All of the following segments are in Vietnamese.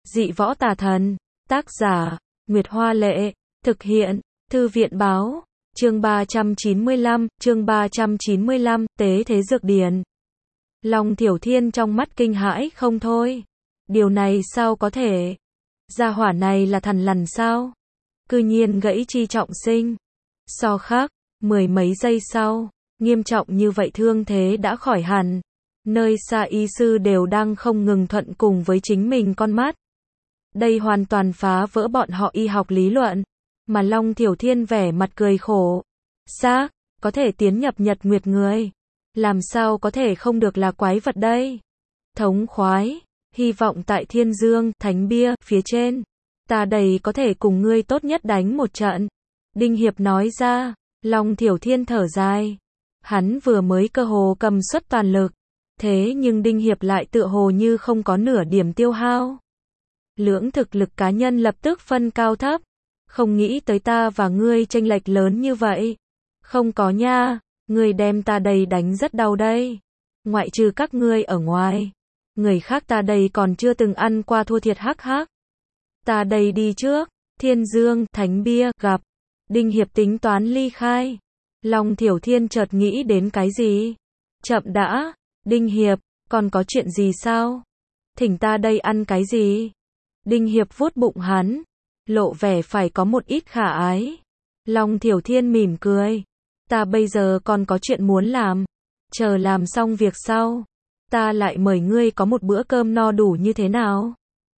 Dị võ tà thần. Tác giả, Nguyệt Hoa Lệ. Thực hiện, Thư viện Báo. Chương 395, Tế thế dược điển. Long Thiểu Thiên trong mắt kinh hãi không thôi. Điều này sao có thể? Gia hỏa này là thằn lằn sao? Cư nhiên gãy chi trọng sinh. So khác, mười mấy giây sau, nghiêm trọng như vậy thương thế đã khỏi hẳn. Nơi xa y sư đều đang không ngừng thuận cùng với chính mình con mắt. Đây hoàn toàn phá vỡ bọn họ y học lý luận. Mà Long Thiểu Thiên vẻ mặt cười khổ. Xác, có thể tiến nhập nhật nguyệt người. Làm sao có thể không được là quái vật đây? Thống khoái, hy vọng tại Thiên Dương, Thánh Bia, phía trên. Ta đây có thể cùng ngươi tốt nhất đánh một trận. Đinh Hiệp nói ra. Long Thiểu Thiên thở dài. Hắn vừa mới cơ hồ cầm suất toàn lực. Thế nhưng Đinh Hiệp lại tựa hồ như không có nửa điểm tiêu hao. Lưỡng thực lực cá nhân lập tức phân cao thấp. Không nghĩ tới ta và ngươi chênh lệch lớn như vậy. Không có nha, ngươi đem ta đây đánh rất đau đây. Ngoại trừ các ngươi ở ngoài. Người khác ta đây còn chưa từng ăn qua thua thiệt hắc hắc. Ta đây đi trước, Thiên Dương, Thánh Bia, gặp. Đinh Hiệp tính toán ly khai. Long Thiểu Thiên chợt nghĩ đến cái gì? Chậm đã, Đinh Hiệp, còn có chuyện gì sao? Thỉnh ta đây ăn cái gì? Đinh Hiệp vuốt bụng hắn, lộ vẻ phải có một ít khả ái. Long Thiểu Thiên mỉm cười. Ta bây giờ còn có chuyện muốn làm. Chờ làm xong việc sau, ta lại mời ngươi có một bữa cơm no đủ như thế nào?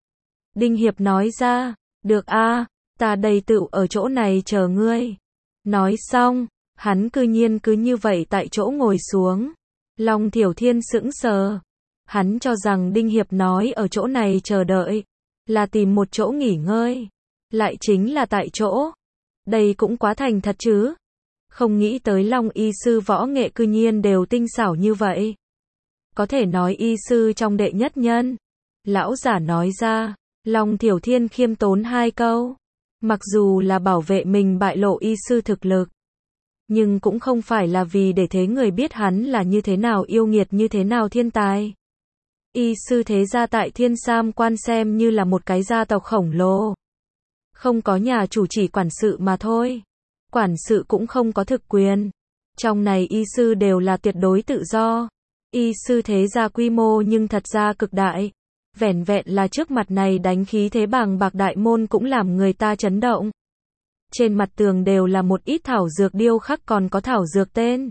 Đinh Hiệp nói ra, được a, ta đây tựu ở chỗ này chờ ngươi. Nói xong, hắn cư nhiên cứ như vậy tại chỗ ngồi xuống. Long Thiểu Thiên sững sờ. Hắn cho rằng Đinh Hiệp nói ở chỗ này chờ đợi, là tìm một chỗ nghỉ ngơi. Lại chính là tại chỗ. Đây cũng quá thành thật chứ. Không nghĩ tới Long y sư võ nghệ cư nhiên đều tinh xảo như vậy. Có thể nói y sư trong đệ nhất nhân. Lão giả nói ra. Long Thiểu Thiên khiêm tốn hai câu. Mặc dù là bảo vệ mình bại lộ y sư thực lực, nhưng cũng không phải là vì để thế người biết hắn là như thế nào yêu nghiệt, như thế nào thiên tài. Y sư thế gia tại Thiên Sam Quan xem như là một cái gia tộc khổng lồ. Không có nhà chủ, chỉ quản sự mà thôi. Quản sự cũng không có thực quyền. Trong này y sư đều là tuyệt đối tự do. Y sư thế gia quy mô nhưng thật ra cực đại. Vẻn vẹn là trước mặt này đánh khí thế bàng bạc đại môn cũng làm người ta chấn động. Trên mặt tường đều là một ít thảo dược điêu khắc, còn có thảo dược tên.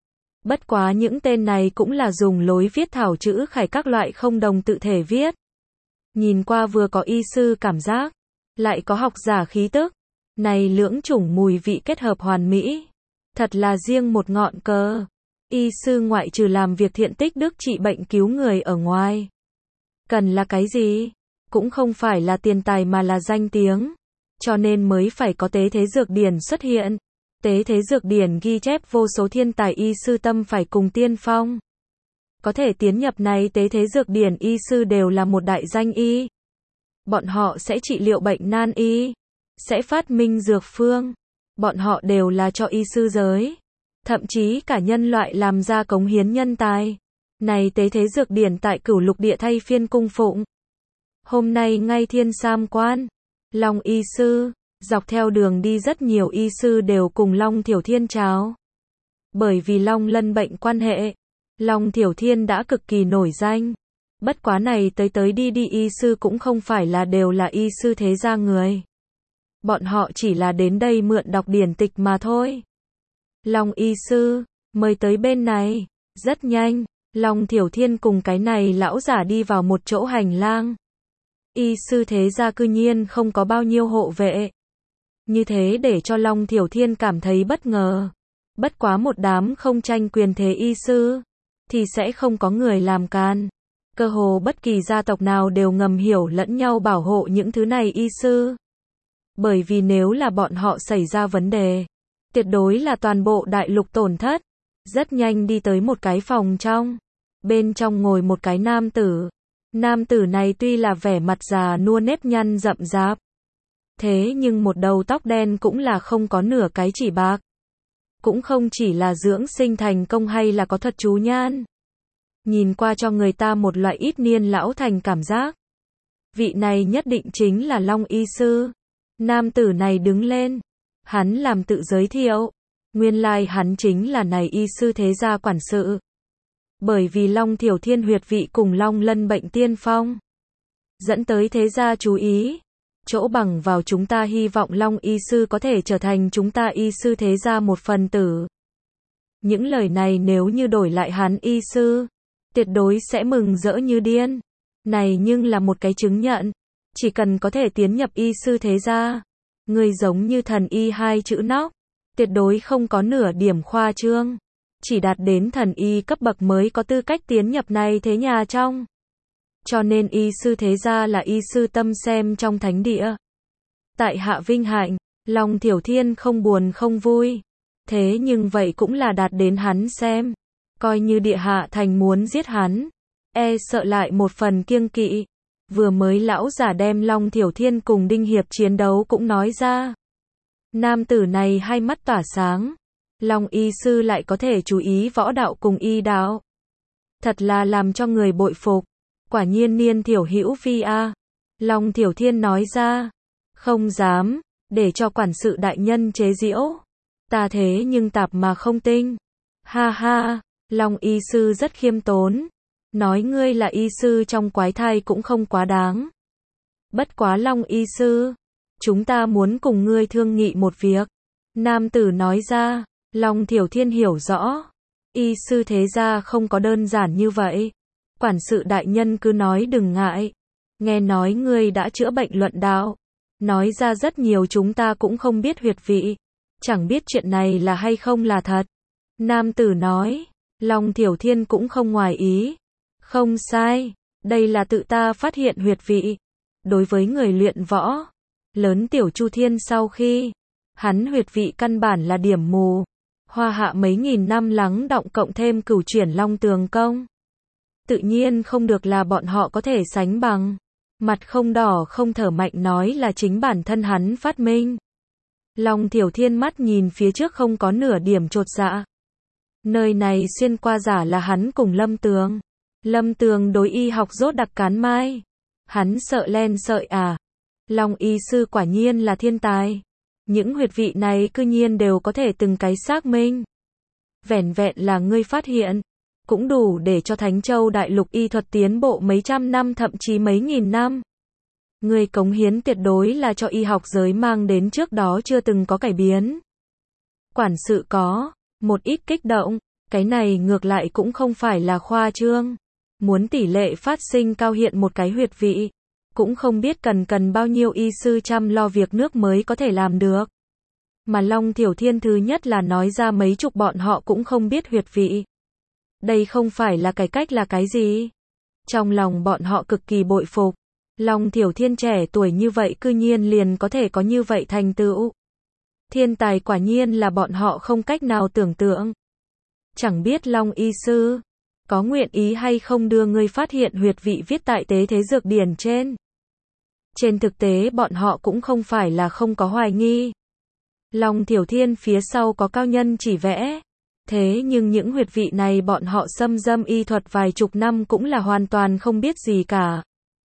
Bất quá những tên này cũng là dùng lối viết thảo chữ khải các loại không đồng tự thể viết. Nhìn qua vừa có y sư cảm giác, lại có học giả khí tức. Này lưỡng chủng mùi vị kết hợp hoàn mỹ. Thật là riêng một ngọn cờ. Y sư ngoại trừ làm việc thiện tích đức trị bệnh cứu người ở ngoài, cần là cái gì? Cũng không phải là tiền tài mà là danh tiếng. Cho nên mới phải có tế thế dược điển xuất hiện. Tế thế dược điển ghi chép vô số thiên tài y sư tâm phải cùng tiên phong. Có thể tiến nhập này tế thế dược điển y sư đều là một đại danh y. Bọn họ sẽ trị liệu bệnh nan y, sẽ phát minh dược phương. Bọn họ đều là cho y sư giới, thậm chí cả nhân loại làm ra cống hiến nhân tài. Này tế thế dược điển tại Cửu Lục Địa thay phiên cung phụng. Hôm nay ngay Thiên Sam Quan, Long y sư, dọc theo đường đi rất nhiều y sư đều cùng Long Thiểu Thiên chào. Bởi vì Long Lân bệnh quan hệ, Long Thiểu Thiên đã cực kỳ nổi danh. Bất quá này tới đi y sư cũng không phải là đều là y sư thế gia người. Bọn họ chỉ là đến đây mượn đọc điển tịch mà thôi. Long y sư, mời tới bên này. Rất nhanh, Long Thiểu Thiên cùng cái này lão giả đi vào một chỗ hành lang. Y sư thế gia cư nhiên không có bao nhiêu hộ vệ. Như thế để cho Long Thiểu Thiên cảm thấy bất ngờ. Bất quá một đám không tranh quyền thế y sư, thì sẽ không có người làm can. Cơ hồ bất kỳ gia tộc nào đều ngầm hiểu lẫn nhau bảo hộ những thứ này y sư. Bởi vì nếu là bọn họ xảy ra vấn đề, tuyệt đối là toàn bộ đại lục tổn thất. Rất nhanh đi tới một cái phòng trong. Bên trong ngồi một cái nam tử. Nam tử này tuy là vẻ mặt già nua nếp nhăn rậm rạp, thế nhưng một đầu tóc đen cũng là không có nửa cái chỉ bạc. Cũng không chỉ là dưỡng sinh thành công hay là có thuật chú nhan. Nhìn qua cho người ta một loại ít niên lão thành cảm giác. vị này nhất định chính là Long y sư. Nam tử này đứng lên, hắn làm tự giới thiệu, nguyên lai hắn chính là này y sư thế gia quản sự. Bởi vì Long Thiểu Thiên huyệt vị cùng Long Lân bệnh tiên phong, dẫn tới thế gia chú ý. Chỗ bằng vào chúng ta hy vọng Long y sư có thể trở thành chúng ta y sư thế gia một phần tử. Những lời này nếu như đổi lại hắn y sư, tuyệt đối sẽ mừng rỡ như điên. Này nhưng là một cái chứng nhận, chỉ cần có thể tiến nhập y sư thế gia, người giống như thần y hai chữ nóc, tuyệt đối không có nửa điểm khoa trương. Chỉ đạt đến thần y cấp bậc mới có tư cách tiến nhập này thế nhà trong. Cho nên y sư thế gia là y sư tâm xem trong thánh địa. Tại hạ vinh hạnh, Long Thiểu Thiên không buồn không vui. Thế nhưng vậy cũng là đạt đến hắn xem. Coi như địa hạ thành muốn giết hắn, e sợ lại một phần kiêng kỵ. Vừa mới lão giả đem Long Thiểu Thiên cùng Đinh Hiệp chiến đấu cũng nói ra. Nam tử này hai mắt tỏa sáng. Long y sư lại có thể chú ý võ đạo cùng y đạo. Thật là làm cho người bội phục. Quả nhiên niên thiểu hữu phi a. Long Thiểu Thiên nói ra. Không dám, để cho quản sự đại nhân chế giễu. Ta thế nhưng tạp mà không tinh. Ha ha, Long y sư rất khiêm tốn. Nói ngươi là y sư trong quái thai cũng không quá đáng. Bất quá Long y sư, chúng ta muốn cùng ngươi thương nghị một việc. Nam tử nói ra. Long Thiểu Thiên hiểu rõ. Y sư thế gia không có đơn giản như vậy. Quản sự đại nhân cứ nói đừng ngại. Nghe nói ngươi đã chữa bệnh luận đạo. Nói ra rất nhiều chúng ta cũng không biết huyệt vị. Chẳng biết chuyện này là hay không là thật. Nam tử nói. Long Thiểu Thiên cũng không ngoài ý. Không sai. Đây là tự ta phát hiện huyệt vị. Đối với người luyện võ, lớn tiểu Chu Thiên sau khi, hắn huyệt vị căn bản là điểm mù. Hoa hạ mấy nghìn năm lắng đọng cộng thêm cửu chuyển Long Tường công. Tự nhiên không được là bọn họ có thể sánh bằng. Mặt không đỏ không thở mạnh nói là chính bản thân hắn phát minh. Long Thiểu Thiên mắt nhìn phía trước không có nửa điểm chột dạ. Nơi này xuyên qua giả là hắn cùng Lâm Tường. Lâm Tường đối y học rốt đặc cán mai. Hắn sợ len sợi à. Long y sư quả nhiên là thiên tài. Những huyệt vị này cư nhiên đều có thể từng cái xác minh. Vẻn vẹn là ngươi phát hiện, cũng đủ để cho Thánh Châu đại lục y thuật tiến bộ mấy trăm năm thậm chí mấy nghìn năm. Ngươi cống hiến tuyệt đối là cho y học giới mang đến trước đó chưa từng có cải biến. Quản sự có một ít kích động, cái này ngược lại cũng không phải là khoa trương. Muốn tỷ lệ phát sinh cao hiện một cái huyệt vị, cũng không biết cần bao nhiêu y sư chăm lo việc nước mới có thể làm được. Mà Long Thiểu Thiên thứ nhất là nói ra mấy chục bọn họ cũng không biết huyệt vị. Đây không phải là cải cách là cái gì? Trong lòng bọn họ cực kỳ bội phục. Long Thiểu Thiên trẻ tuổi như vậy cư nhiên liền có thể có như vậy thành tựu. Thiên tài quả nhiên là bọn họ không cách nào tưởng tượng. Chẳng biết Long y sư có nguyện ý hay không đưa ngươi phát hiện huyệt vị viết tại tế thế dược điển trên. Trên thực tế bọn họ cũng không phải là không có hoài nghi. Long Thiểu Thiên phía sau có cao nhân chỉ vẽ. Thế nhưng những huyệt vị này bọn họ xâm dâm y thuật vài chục năm cũng là hoàn toàn không biết gì cả.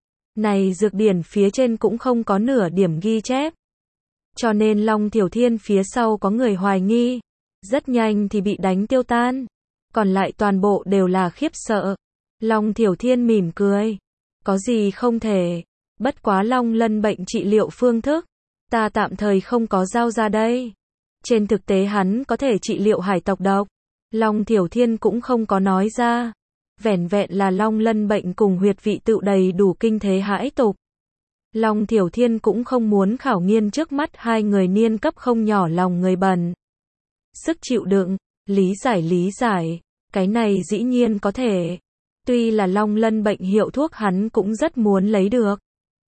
Này dược điển phía trên cũng không có nửa điểm ghi chép. Cho nên Long Thiểu Thiên phía sau có người hoài nghi. Rất nhanh thì bị đánh tiêu tan. Còn lại toàn bộ đều là khiếp sợ. Long Thiểu Thiên mỉm cười. Có gì không thể. Bất quá Long Lân bệnh trị liệu phương thức. Ta tạm thời không có giao ra đây. Trên thực tế hắn có thể trị liệu hải tộc độc. Long Thiểu Thiên cũng không có nói ra. Vẻn vẹn là Long Lân bệnh cùng huyệt vị tự đầy đủ kinh thế hãi tục. Long Thiểu Thiên cũng không muốn khảo nghiên trước mắt hai người niên cấp không nhỏ lòng người bần. Sức chịu đựng, lý giải, cái này dĩ nhiên có thể. Tuy là Long Lân bệnh hiệu thuốc hắn cũng rất muốn lấy được.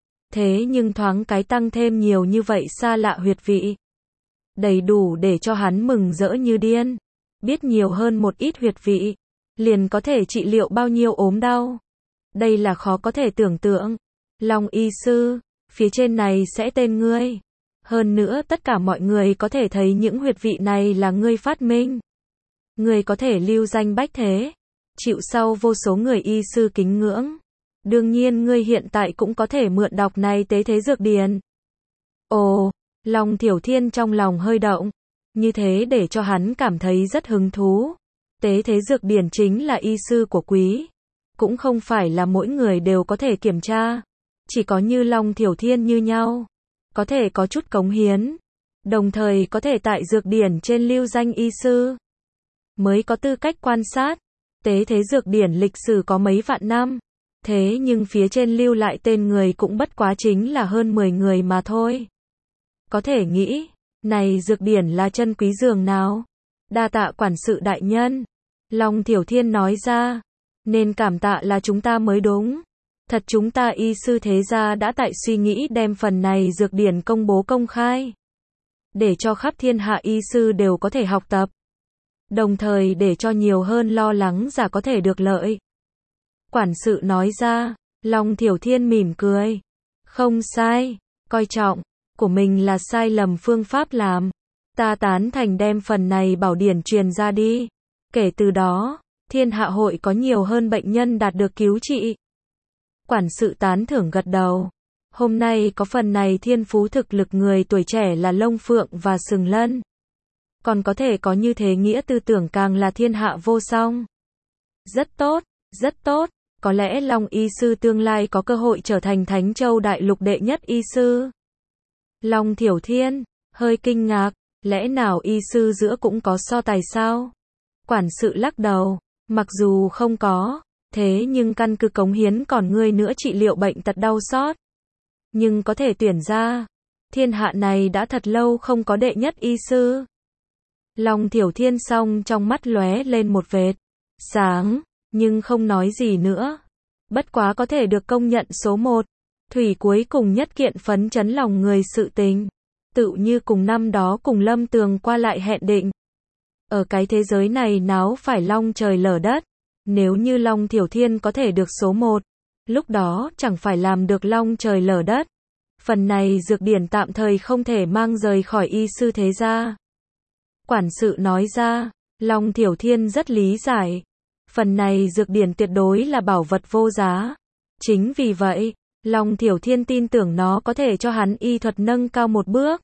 Thế nhưng thoáng cái tăng thêm nhiều như vậy xa lạ huyệt vị. Đầy đủ để cho hắn mừng rỡ như điên. Biết nhiều hơn một ít huyệt vị, liền có thể trị liệu bao nhiêu ốm đau. Đây là khó có thể tưởng tượng. Long y sư, phía trên này sẽ tên ngươi. Hơn nữa tất cả mọi người có thể thấy những huyệt vị này là ngươi phát minh. Ngươi có thể lưu danh bách thế, chịu sau vô số người y sư kính ngưỡng. Đương nhiên ngươi hiện tại cũng có thể mượn đọc này tế thế dược điển. Ồ, Long Thiểu Thiên trong lòng hơi động, như thế để cho hắn cảm thấy rất hứng thú. Tế thế dược điển chính là y sư của quý, cũng không phải là mỗi người đều có thể kiểm tra, chỉ có như Long Thiểu Thiên như nhau, có thể có chút cống hiến, đồng thời có thể tại dược điển trên lưu danh y sư, mới có tư cách quan sát. Tế thế dược điển lịch sử có mấy vạn năm, thế nhưng phía trên lưu lại tên người cũng bất quá chính là hơn 10 người mà thôi. Có thể nghĩ, này dược điển là chân quý dường nào. Đa tạ quản sự đại nhân. Long Thiểu Thiên nói ra, nên cảm tạ là chúng ta mới đúng. Thật chúng ta y sư thế gia đã tại suy nghĩ đem phần này dược điển công bố công khai, để cho khắp thiên hạ y sư đều có thể học tập, đồng thời để cho nhiều hơn lo lắng giả có thể được lợi. Quản sự nói ra, Long Thiểu Thiên mỉm cười. Không sai, coi trọng của mình là sai lầm phương pháp làm. Ta tán thành đem phần này bảo điển truyền ra đi. Kể từ đó, thiên hạ hội có nhiều hơn bệnh nhân đạt được cứu trị. Quản sự tán thưởng gật đầu. Hôm nay có phần này thiên phú thực lực người tuổi trẻ là Long Phượng và Sừng Lân. Còn có thể có như thế nghĩa tư tưởng càng là thiên hạ vô song. Rất tốt, rất tốt. Có lẽ Long y sư tương lai có cơ hội trở thành Thánh Châu Đại Lục đệ nhất y sư. Long Thiểu Thiên hơi kinh ngạc, lẽ nào y sư giữa cũng có so tài sao? Quản sự lắc đầu, mặc dù không có, thế nhưng căn cứ cống hiến còn ngươi nữa trị liệu bệnh tật đau xót, nhưng có thể tuyển ra. Thiên hạ này đã thật lâu không có đệ nhất y sư. Long Thiểu Thiên xong trong mắt lóe lên một vệt sáng, nhưng không nói gì nữa. Bất quá có thể được công nhận số 1. Thủy cuối cùng nhất kiện phấn chấn lòng người sự tình. Tự như cùng năm đó cùng Lâm Tường qua lại hẹn định. Ở cái thế giới này náo phải long trời lở đất. Nếu như Long Thiểu Thiên có thể được số 1, lúc đó chẳng phải làm được long trời lở đất. Phần này dược điển tạm thời không thể mang rời khỏi y sư thế gia. Quản sự nói ra, Long Thiểu Thiên rất lý giải. Phần này dược điển tuyệt đối là bảo vật vô giá. Chính vì vậy, Long Thiểu Thiên tin tưởng nó có thể cho hắn y thuật nâng cao một bước.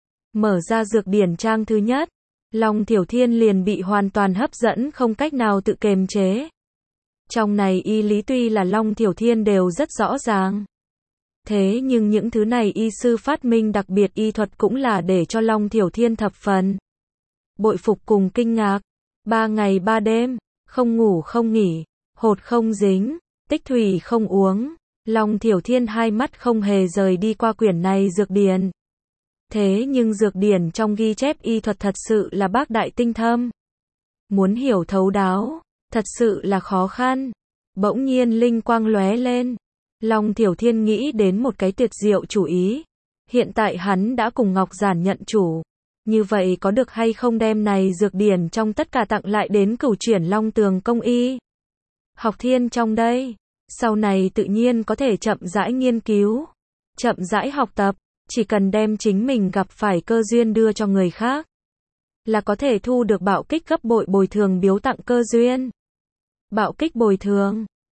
Mở ra dược điển trang thứ nhất, Long Thiểu Thiên liền bị hoàn toàn hấp dẫn không cách nào tự kiềm chế. Trong này y lý tuy là Long Thiểu Thiên đều rất rõ ràng. Thế nhưng những thứ này y sư phát minh đặc biệt y thuật cũng là để cho Long Thiểu Thiên thập phần bội phục cùng kinh ngạc. 3 ngày 3 đêm, không ngủ không nghỉ, hột không dính, tích thủy không uống. Long Thiểu Thiên hai mắt không hề rời đi qua quyển này dược điển. Thế nhưng dược điển trong ghi chép y thuật thật sự là bác đại tinh thâm. Muốn hiểu thấu đáo, thật sự là khó khăn. Bỗng nhiên linh quang lóe lên. Long Thiểu Thiên nghĩ đến một cái tuyệt diệu chủ ý. Hiện tại hắn đã cùng Ngọc Giản nhận chủ. Như vậy có được hay không đem này dược điển trong tất cả tặng lại đến Cửu Chuyển Long Tường công y học thiên trong đây. Sau này tự nhiên có thể chậm rãi nghiên cứu, chậm rãi học tập, chỉ cần đem chính mình gặp phải cơ duyên đưa cho người khác, là có thể thu được bạo kích gấp bội bồi thường biếu tặng cơ duyên. Bạo kích bồi thường,